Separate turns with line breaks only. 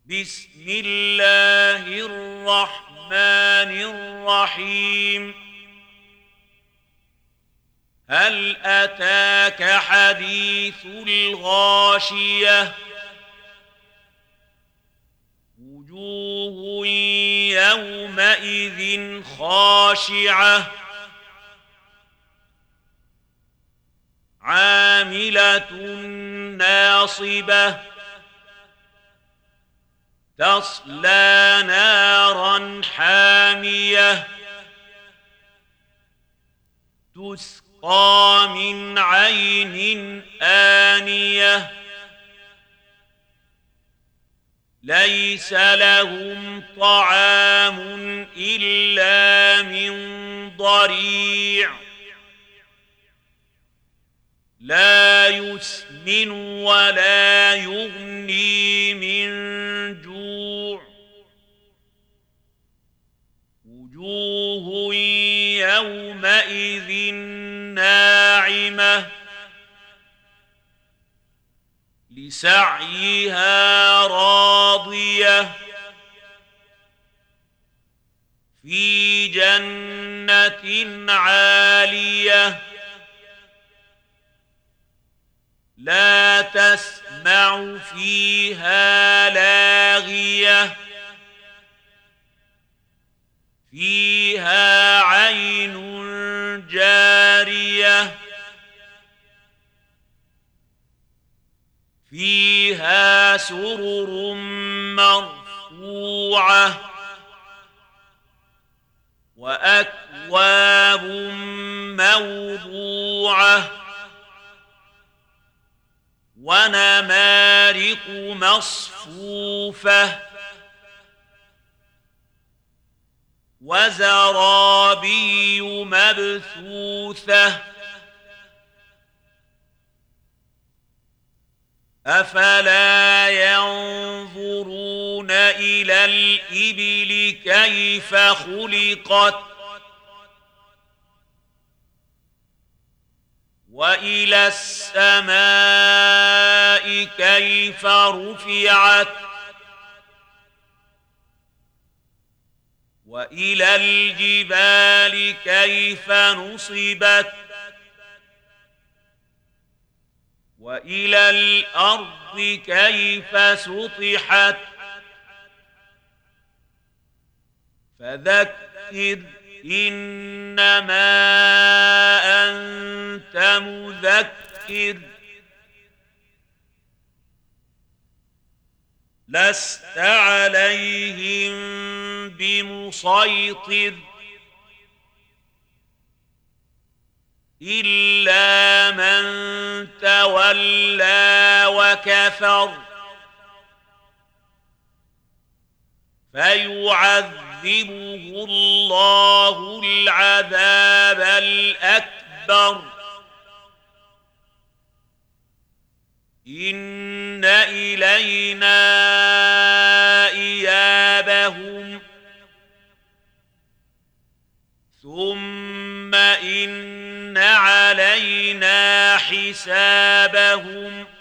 بسم الله الرحمن الرحيم. هل أتاك حديث الغاشية؟ وجوه يومئذ خاشعة عاملة ناصبة تصلى نارا حامية تسقى من عين آنية ليس لهم طعام إلا من ضريع لا يسمن ولا يغني من جوع وجوه يومئذ ناعمة لسعيها راضية في جنة عالية لا تسمع فيها لاغية فيها عين جارية فيها سرر مرفوعة وأكواب موضوعة ونمارق مصفوفة وزرابي مبثوثة أفلا ينظرون إلى الإبل كيف خلقت وإلى السماء كيف رفعت وإلى الجبال كيف نصبت وإلى الأرض كيف سطحت فذكر إنما أنت مذكر لست عليهم بمسيطر إلا من تولى وكفر فيعذبه الله العذاب الأكبر إن إلينا إيابهم ثم إن علينا حسابهم